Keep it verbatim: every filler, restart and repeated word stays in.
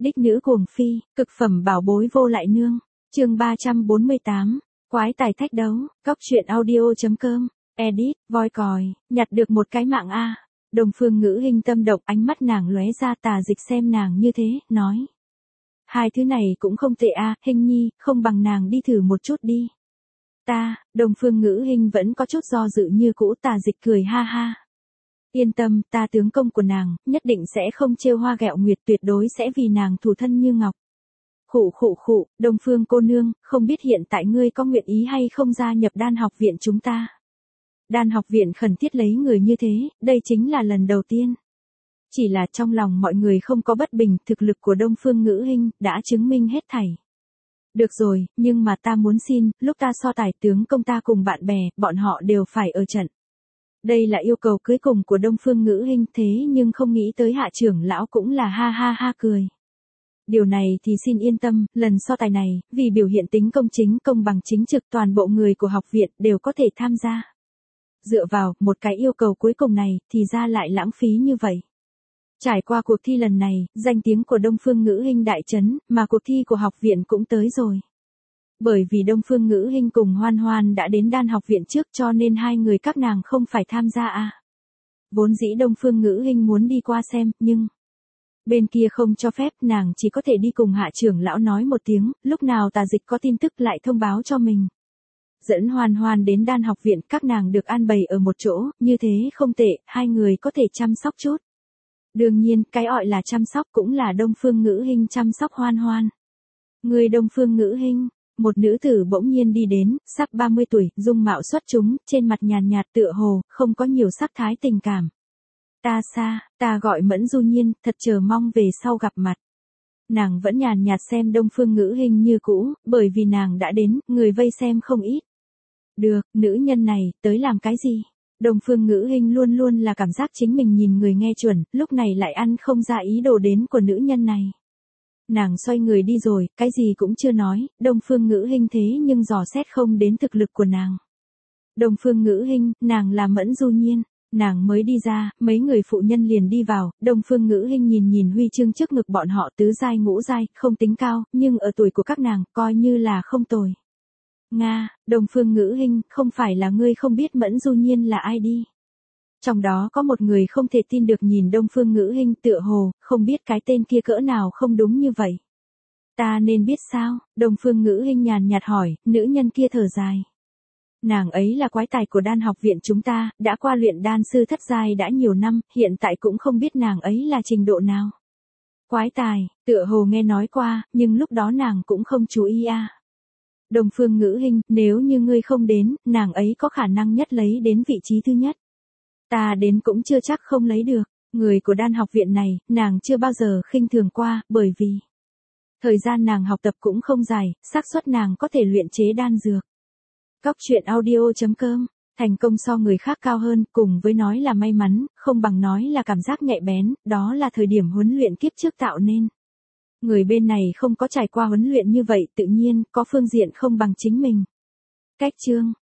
Đích nữ cuồng phi, cực phẩm bảo bối vô lại nương. Chương ba trăm bốn mươi tám, quái tài thách đấu, góc truyện audio.com, edit, voi còi, nhặt được một cái mạng a. Đồng Phương Ngữ Hinh tâm động, ánh mắt nàng lóe ra, Tà Dịch xem nàng như thế, nói: hai thứ này cũng không tệ a, Hinh nhi, không bằng nàng đi thử một chút đi. Ta, Đồng Phương Ngữ Hinh vẫn có chút do dự như cũ. Tà Dịch cười ha ha. Yên tâm, ta tướng công của nàng, nhất định sẽ không trêu hoa ghẹo nguyệt, tuyệt đối sẽ vì nàng thủ thân như ngọc. Khụ khụ khụ, Đồng Phương cô nương, không biết hiện tại ngươi có nguyện ý hay không gia nhập Đan học viện chúng ta. Đan học viện khẩn thiết lấy người như thế, đây chính là lần đầu tiên. Chỉ là trong lòng mọi người không có bất bình, thực lực của Đồng Phương Ngữ Hinh đã chứng minh hết thảy. Được rồi, nhưng mà ta muốn xin, lúc ta so tài tướng công ta cùng bạn bè, bọn họ đều phải ở trận. Đây là yêu cầu cuối cùng của Đồng Phương Ngữ Hinh, thế nhưng không nghĩ tới Hạ trưởng lão cũng là ha ha ha cười. Điều này thì xin yên tâm, lần so tài này, vì biểu hiện tính công chính, công bằng chính trực, toàn bộ người của học viện đều có thể tham gia. Dựa vào một cái yêu cầu cuối cùng này, thì ra lại lãng phí như vậy. Trải qua cuộc thi lần này, danh tiếng của Đồng Phương Ngữ Hinh đại chấn, mà cuộc thi của học viện cũng tới rồi. Bởi vì Đồng Phương Ngữ Hinh cùng Hoan Hoan đã đến Đan học viện trước, cho nên hai người các nàng không phải tham gia à. Vốn dĩ Đồng Phương Ngữ Hinh muốn đi qua xem, nhưng bên kia không cho phép, nàng chỉ có thể đi cùng Hạ trưởng lão nói một tiếng, lúc nào Tà Dịch có tin tức lại thông báo cho mình. Dẫn Hoan Hoan đến Đan học viện, các nàng được an bày ở một chỗ, như thế không tệ, hai người có thể chăm sóc chút. Đương nhiên, cái gọi là chăm sóc cũng là Đồng Phương Ngữ Hinh chăm sóc Hoan Hoan. Người Đồng Phương Ngữ Hinh, một nữ tử bỗng nhiên đi đến, sắp ba mươi tuổi, dung mạo xuất chúng, trên mặt nhàn nhạt tựa hồ, không có nhiều sắc thái tình cảm. Ta xa, ta gọi Mẫn Du Nhiên, thật chờ mong về sau gặp mặt. Nàng vẫn nhàn nhạt xem Đồng Phương Ngữ Hinh như cũ, bởi vì nàng đã đến, người vây xem không ít. Được, nữ nhân này, tới làm cái gì? Đồng Phương Ngữ Hinh luôn luôn là cảm giác chính mình nhìn người nghe chuẩn, lúc này lại ăn không ra ý đồ đến của nữ nhân này. Nàng xoay người đi rồi, cái gì cũng chưa nói, Đồng Phương Ngữ Hinh thế nhưng dò xét không đến thực lực của nàng. Đồng Phương Ngữ Hinh, nàng là Mẫn Du Nhiên. Nàng mới đi ra, mấy người phụ nhân liền đi vào, Đồng Phương Ngữ Hinh nhìn nhìn huy chương trước ngực bọn họ, tứ giai ngũ giai, không tính cao, nhưng ở tuổi của các nàng, coi như là không tồi. Nga, Đồng Phương Ngữ Hinh, không phải là ngươi không biết Mẫn Du Nhiên là ai đi. Trong đó có một người không thể tin được nhìn Đồng Phương Ngữ Hinh, tựa hồ, không biết cái tên kia cỡ nào không đúng như vậy. Ta nên biết sao? Đồng Phương Ngữ Hinh nhàn nhạt hỏi, nữ nhân kia thở dài. Nàng ấy là quái tài của Đan học viện chúng ta, đã qua luyện đan sư thất giai đã nhiều năm, hiện tại cũng không biết nàng ấy là trình độ nào. Quái tài, tựa hồ nghe nói qua, nhưng lúc đó nàng cũng không chú ý à. Đồng Phương Ngữ Hinh, nếu như ngươi không đến, nàng ấy có khả năng nhất lấy đến vị trí thứ nhất. Ta đến cũng chưa chắc không lấy được, người của Đan học viện này, nàng chưa bao giờ khinh thường qua, bởi vì thời gian nàng học tập cũng không dài, xác suất nàng có thể luyện chế đan dược. Góc truyện audio.com, thành công so người khác cao hơn, cùng với nói là may mắn, không bằng nói là cảm giác nhạy bén, đó là thời điểm huấn luyện kiếp trước tạo nên. Người bên này không có trải qua huấn luyện như vậy, tự nhiên, có phương diện không bằng chính mình. Cách chương,